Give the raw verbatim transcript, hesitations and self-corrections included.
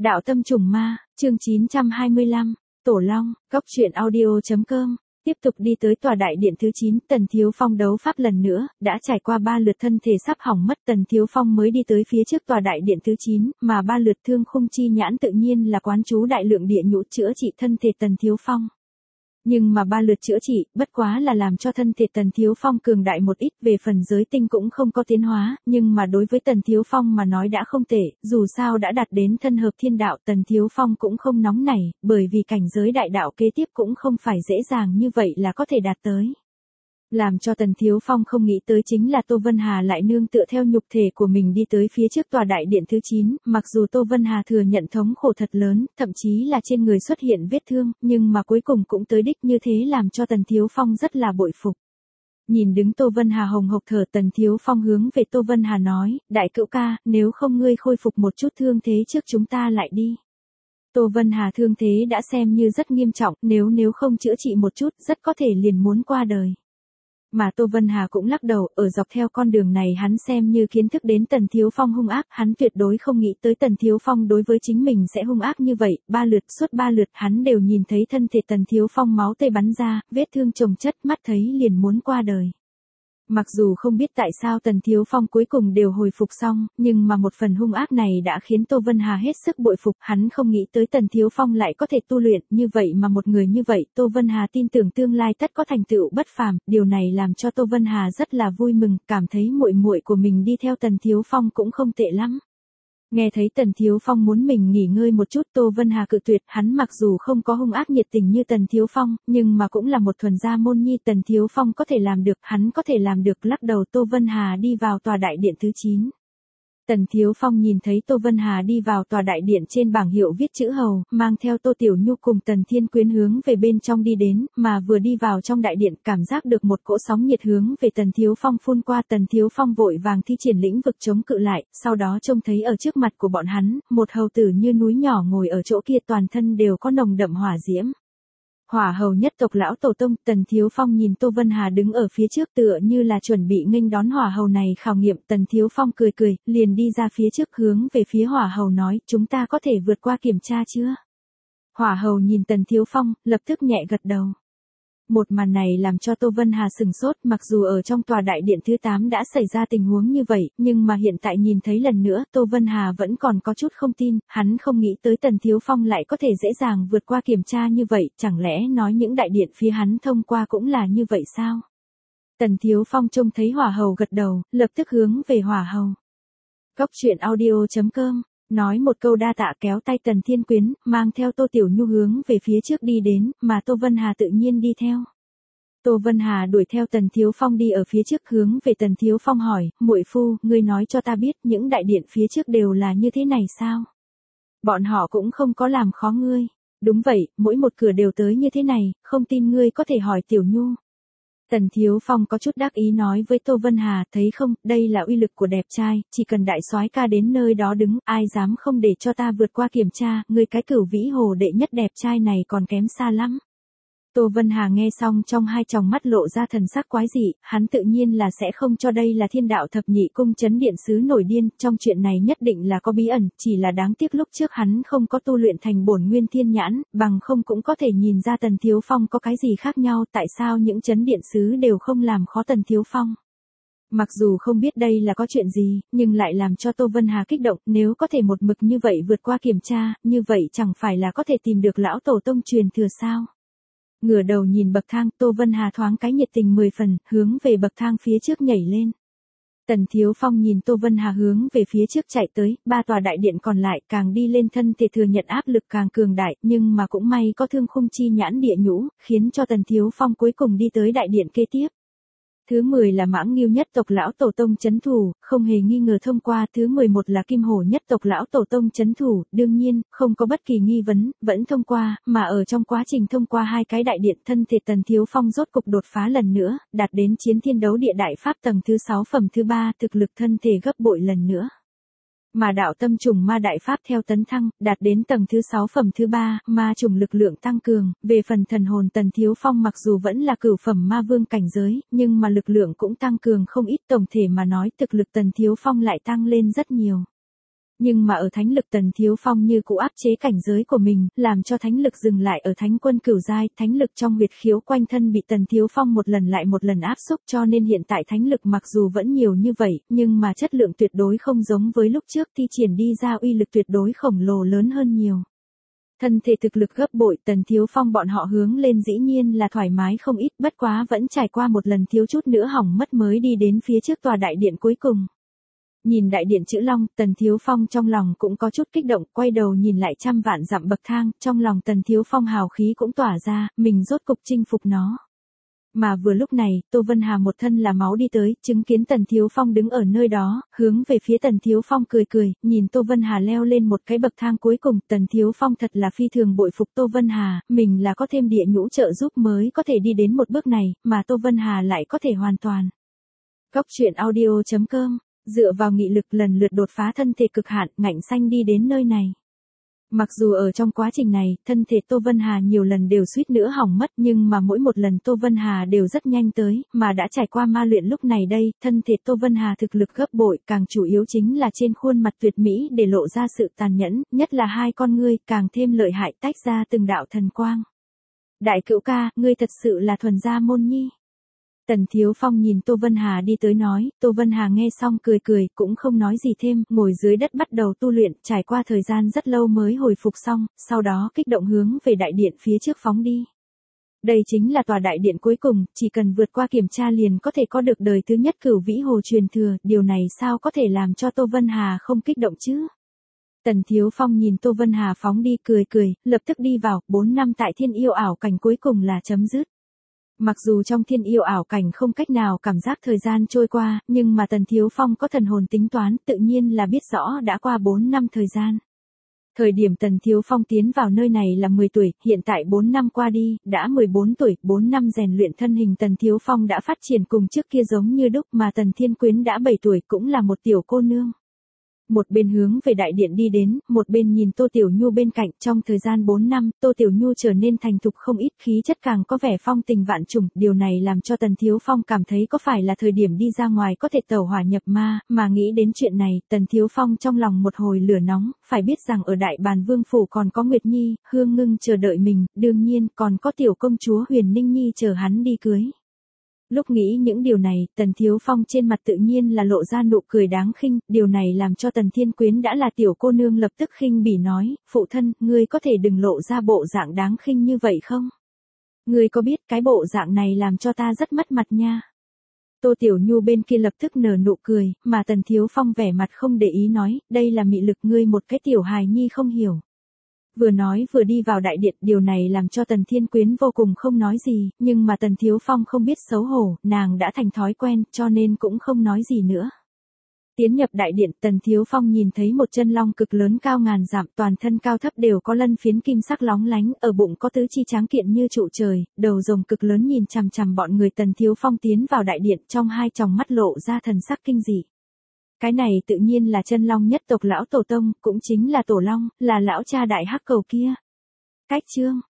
Đạo tâm trùng ma, chương chín trăm hai mươi lăm, Tổ Long, góc truyện audio.com. Tiếp tục đi tới tòa đại điện thứ chín, Tần Thiếu Phong đấu pháp lần nữa, đã trải qua ba lượt thân thể sắp hỏng mất, Tần Thiếu Phong mới đi tới phía trước tòa đại điện thứ chín, mà ba lượt thương khung chi nhãn tự nhiên là quán chú đại lượng địa nhũ chữa trị thân thể Tần Thiếu Phong. Nhưng mà ba lượt chữa trị, bất quá là làm cho thân thể Tần Thiếu Phong cường đại một ít, về phần giới tinh cũng không có tiến hóa, nhưng mà đối với Tần Thiếu Phong mà nói đã không tệ, dù sao đã đạt đến thân hợp thiên đạo, Tần Thiếu Phong cũng không nóng nảy, bởi vì cảnh giới đại đạo kế tiếp cũng không phải dễ dàng như vậy là có thể đạt tới. Làm cho Tần Thiếu Phong không nghĩ tới chính là Tô Vân Hà lại nương tựa theo nhục thể của mình đi tới phía trước tòa đại điện thứ chín, mặc dù Tô Vân Hà thừa nhận thống khổ thật lớn, thậm chí là trên người xuất hiện vết thương, nhưng mà cuối cùng cũng tới đích như thế làm cho Tần Thiếu Phong rất là bội phục. Nhìn đứng Tô Vân Hà hồng hộc thở, Tần Thiếu Phong hướng về Tô Vân Hà nói, đại cữu ca, nếu không ngươi khôi phục một chút thương thế trước chúng ta lại đi. Tô Vân Hà thương thế đã xem như rất nghiêm trọng, nếu nếu không chữa trị một chút rất có thể liền muốn qua đời. Mà Tô Vân Hà cũng lắc đầu, ở dọc theo con đường này hắn xem như kiến thức đến Tần Thiếu Phong hung ác, hắn tuyệt đối không nghĩ tới Tần Thiếu Phong đối với chính mình sẽ hung ác như vậy, ba lượt suốt ba lượt hắn đều nhìn thấy thân thể Tần Thiếu Phong máu tươi bắn ra, vết thương chồng chất, mắt thấy liền muốn qua đời. Mặc dù không biết tại sao Tần Thiếu Phong cuối cùng đều hồi phục xong, nhưng mà một phần hung ác này đã khiến Tô Vân Hà hết sức bội phục, hắn không nghĩ tới Tần Thiếu Phong lại có thể tu luyện, như vậy mà một người như vậy, Tô Vân Hà tin tưởng tương lai tất có thành tựu bất phàm, điều này làm cho Tô Vân Hà rất là vui mừng, cảm thấy muội muội của mình đi theo Tần Thiếu Phong cũng không tệ lắm. Nghe thấy Tần Thiếu Phong muốn mình nghỉ ngơi một chút, Tô Vân Hà cự tuyệt, hắn mặc dù không có hung ác nhiệt tình như Tần Thiếu Phong, nhưng mà cũng là một thuần gia môn nhi, Tần Thiếu Phong có thể làm được, hắn có thể làm được, lắc đầu. Tô Vân Hà đi vào tòa đại điện thứ chín. Tần Thiếu Phong nhìn thấy Tô Vân Hà đi vào tòa đại điện, trên bảng hiệu viết chữ hầu, mang theo Tô Tiểu Nhu cùng Tần Thiên Quyến hướng về bên trong đi đến, mà vừa đi vào trong đại điện, cảm giác được một cỗ sóng nhiệt hướng về Tần Thiếu Phong phun qua, Tần Thiếu Phong vội vàng thi triển lĩnh vực chống cự lại, sau đó trông thấy ở trước mặt của bọn hắn, một hầu tử như núi nhỏ ngồi ở chỗ kia, toàn thân đều có nồng đậm hỏa diễm. Hỏa hầu nhất tộc lão tổ tông. Tần Thiếu Phong nhìn Tô Vân Hà đứng ở phía trước tựa như là chuẩn bị nghênh đón hỏa hầu này khảo nghiệm, Tần Thiếu Phong cười cười, liền đi ra phía trước hướng về phía hỏa hầu nói, chúng ta có thể vượt qua kiểm tra chưa? Hỏa hầu nhìn Tần Thiếu Phong, lập tức nhẹ gật đầu. Một màn này làm cho Tô Vân Hà sừng sốt, mặc dù ở trong tòa đại điện thứ tám đã xảy ra tình huống như vậy, nhưng mà hiện tại nhìn thấy lần nữa, Tô Vân Hà vẫn còn có chút không tin, hắn không nghĩ tới Tần Thiếu Phong lại có thể dễ dàng vượt qua kiểm tra như vậy, chẳng lẽ nói những đại điện phía hắn thông qua cũng là như vậy sao? Tần Thiếu Phong trông thấy hỏa hầu gật đầu, lập tức hướng về hỏa hầu. Góc truyện audio.com. Nói một câu đa tạ, kéo tay Tần Thiên Quyến, mang theo Tô Tiểu Nhu hướng về phía trước đi đến, mà Tô Vân Hà tự nhiên đi theo. Tô Vân Hà đuổi theo Tần Thiếu Phong đi ở phía trước, hướng về Tần Thiếu Phong hỏi, muội phu, ngươi nói cho ta biết, những đại điện phía trước đều là như thế này sao? Bọn họ cũng không có làm khó ngươi. Đúng vậy, mỗi một cửa đều tới như thế này, không tin ngươi có thể hỏi Tiểu Nhu. Tần Thiếu Phong có chút đắc ý nói với Tô Vân Hà, thấy không, đây là uy lực của đẹp trai, chỉ cần đại soái ca đến nơi đó đứng, ai dám không để cho ta vượt qua kiểm tra, ngươi cái Cửu Vĩ Hồ đệ nhất đẹp trai này còn kém xa lắm. Tô Vân Hà nghe xong trong hai tròng mắt lộ ra thần sắc quái dị, hắn tự nhiên là sẽ không cho đây là Thiên Đạo Thập Nhị Cung Chấn Điện Sứ nổi điên, trong chuyện này nhất định là có bí ẩn, chỉ là đáng tiếc lúc trước hắn không có tu luyện thành bổn nguyên thiên nhãn, bằng không cũng có thể nhìn ra Tần Thiếu Phong có cái gì khác nhau, tại sao những Chấn Điện Sứ đều không làm khó Tần Thiếu Phong. Mặc dù không biết đây là có chuyện gì, nhưng lại làm cho Tô Vân Hà kích động, nếu có thể một mực như vậy vượt qua kiểm tra, như vậy chẳng phải là có thể tìm được lão tổ tông truyền thừa sao? Ngửa đầu nhìn bậc thang, Tô Vân Hà thoáng cái nhiệt tình mười phần, hướng về bậc thang phía trước nhảy lên. Tần Thiếu Phong nhìn Tô Vân Hà hướng về phía trước chạy tới, ba tòa đại điện còn lại, càng đi lên thân thể thừa nhận áp lực càng cường đại, nhưng mà cũng may có thương khung chi nhãn địa nhũ, khiến cho Tần Thiếu Phong cuối cùng đi tới đại điện kế tiếp. Thứ mười là Mãng Ngưu nhất tộc lão tổ tông chấn thủ, không hề nghi ngờ thông qua, thứ mười một là Kim Hổ nhất tộc lão tổ tông chấn thủ, đương nhiên, không có bất kỳ nghi vấn, vẫn thông qua, mà ở trong quá trình thông qua hai cái đại điện, thân thể Tần Thiếu Phong rốt cục đột phá lần nữa, đạt đến chiến thiên đấu địa đại pháp tầng thứ sáu phẩm thứ ba, thực lực thân thể gấp bội lần nữa. Mà đạo tâm trùng ma đại pháp theo tấn thăng, đạt đến tầng thứ sáu phẩm thứ ba, ma trùng lực lượng tăng cường, về phần thần hồn Tần Thiếu Phong mặc dù vẫn là cửu phẩm ma vương cảnh giới, nhưng mà lực lượng cũng tăng cường không ít, tổng thể mà nói thực lực Tần Thiếu Phong lại tăng lên rất nhiều. Nhưng mà ở thánh lực Tần Thiếu Phong như cũ áp chế cảnh giới của mình, làm cho thánh lực dừng lại ở thánh quân cửu giai, thánh lực trong huyệt khiếu quanh thân bị Tần Thiếu Phong một lần lại một lần áp xúc, cho nên hiện tại thánh lực mặc dù vẫn nhiều như vậy, nhưng mà chất lượng tuyệt đối không giống với lúc trước, thi triển đi ra uy lực tuyệt đối khổng lồ lớn hơn nhiều. Thân thể thực lực gấp bội, Tần Thiếu Phong bọn họ hướng lên dĩ nhiên là thoải mái không ít, bất quá vẫn trải qua một lần thiếu chút nữa hỏng mất mới đi đến phía trước tòa đại điện cuối cùng. Nhìn đại điện chữ Long, Tần Thiếu Phong trong lòng cũng có chút kích động, quay đầu nhìn lại trăm vạn dặm bậc thang, trong lòng Tần Thiếu Phong hào khí cũng tỏa ra, mình rốt cục chinh phục nó. Mà vừa lúc này, Tô Vân Hà một thân là máu đi tới, chứng kiến Tần Thiếu Phong đứng ở nơi đó, hướng về phía Tần Thiếu Phong cười cười, nhìn Tô Vân Hà leo lên một cái bậc thang cuối cùng, Tần Thiếu Phong thật là phi thường bội phục Tô Vân Hà, mình là có thêm địa nhũ trợ giúp mới có thể đi đến một bước này, mà Tô Vân Hà lại có thể hoàn toàn. Góc truyện audio chấm com, dựa vào nghị lực lần lượt đột phá thân thể cực hạn, ngạnh xanh đi đến nơi này. Mặc dù ở trong quá trình này, thân thể Tô Vân Hà nhiều lần đều suýt nữa hỏng mất nhưng mà mỗi một lần Tô Vân Hà đều rất nhanh tới, mà đã trải qua ma luyện lúc này đây, thân thể Tô Vân Hà thực lực gấp bội, càng chủ yếu chính là trên khuôn mặt tuyệt mỹ để lộ ra sự tàn nhẫn, nhất là hai con ngươi, càng thêm lợi hại tách ra từng đạo thần quang. Đại cữu ca, ngươi thật sự là thuần gia môn nhi. Tần Thiếu Phong nhìn Tô Vân Hà đi tới nói, Tô Vân Hà nghe xong cười cười, cũng không nói gì thêm, ngồi dưới đất bắt đầu tu luyện, trải qua thời gian rất lâu mới hồi phục xong, sau đó kích động hướng về đại điện phía trước phóng đi. Đây chính là tòa đại điện cuối cùng, chỉ cần vượt qua kiểm tra liền có thể có được đời thứ nhất cửu vĩ hồ truyền thừa, điều này sao có thể làm cho Tô Vân Hà không kích động chứ? Tần Thiếu Phong nhìn Tô Vân Hà phóng đi cười cười, lập tức đi vào, bốn năm tại thiên yêu ảo cảnh cuối cùng là chấm dứt. Mặc dù trong thiên yêu ảo cảnh không cách nào cảm giác thời gian trôi qua, nhưng mà Tần Thiếu Phong có thần hồn tính toán, tự nhiên là biết rõ đã qua bốn năm thời gian. Thời điểm Tần Thiếu Phong tiến vào nơi này là mười tuổi, hiện tại bốn năm qua đi, đã mười bốn tuổi, bốn năm rèn luyện thân hình Tần Thiếu Phong đã phát triển cùng trước kia giống như đúc, mà Tần Thiên Quyến đã bảy tuổi cũng là một tiểu cô nương. Một bên hướng về đại điện đi đến, một bên nhìn Tô Tiểu Nhu bên cạnh, trong thời gian bốn năm, Tô Tiểu Nhu trở nên thành thục không ít, khí chất càng có vẻ phong tình vạn trùng, điều này làm cho Tần Thiếu Phong cảm thấy có phải là thời điểm đi ra ngoài có thể tẩu hỏa nhập ma, mà nghĩ đến chuyện này, Tần Thiếu Phong trong lòng một hồi lửa nóng, phải biết rằng ở Đại Bàn Vương Phủ còn có Nguyệt Nhi, Hương Ngưng chờ đợi mình, đương nhiên còn có tiểu công chúa Huyền Ninh Nhi chờ hắn đi cưới. Lúc nghĩ những điều này, Tần Thiếu Phong trên mặt tự nhiên là lộ ra nụ cười đáng khinh, điều này làm cho Tần Thiên Quyến đã là tiểu cô nương lập tức khinh bỉ nói, phụ thân, ngươi có thể đừng lộ ra bộ dạng đáng khinh như vậy không? Ngươi có biết cái bộ dạng này làm cho ta rất mất mặt nha. Tô Tiểu Nhu bên kia lập tức nở nụ cười, mà Tần Thiếu Phong vẻ mặt không để ý nói, đây là mị lực ngươi một cái tiểu hài nhi không hiểu. Vừa nói vừa đi vào đại điện, điều này làm cho Tần Thiên Quyến vô cùng không nói gì, nhưng mà Tần Thiếu Phong không biết xấu hổ, nàng đã thành thói quen, cho nên cũng không nói gì nữa. Tiến nhập đại điện, Tần Thiếu Phong nhìn thấy một chân long cực lớn cao ngàn dặm, toàn thân cao thấp đều có lân phiến kim sắc lóng lánh, ở bụng có tứ chi tráng kiện như trụ trời, đầu rồng cực lớn nhìn chằm chằm bọn người. Tần Thiếu Phong tiến vào đại điện, trong hai tròng mắt lộ ra thần sắc kinh dị. Cái này tự nhiên là chân long nhất tộc lão tổ tông, cũng chính là tổ long, là lão cha đại hắc cầu kia. Cách chương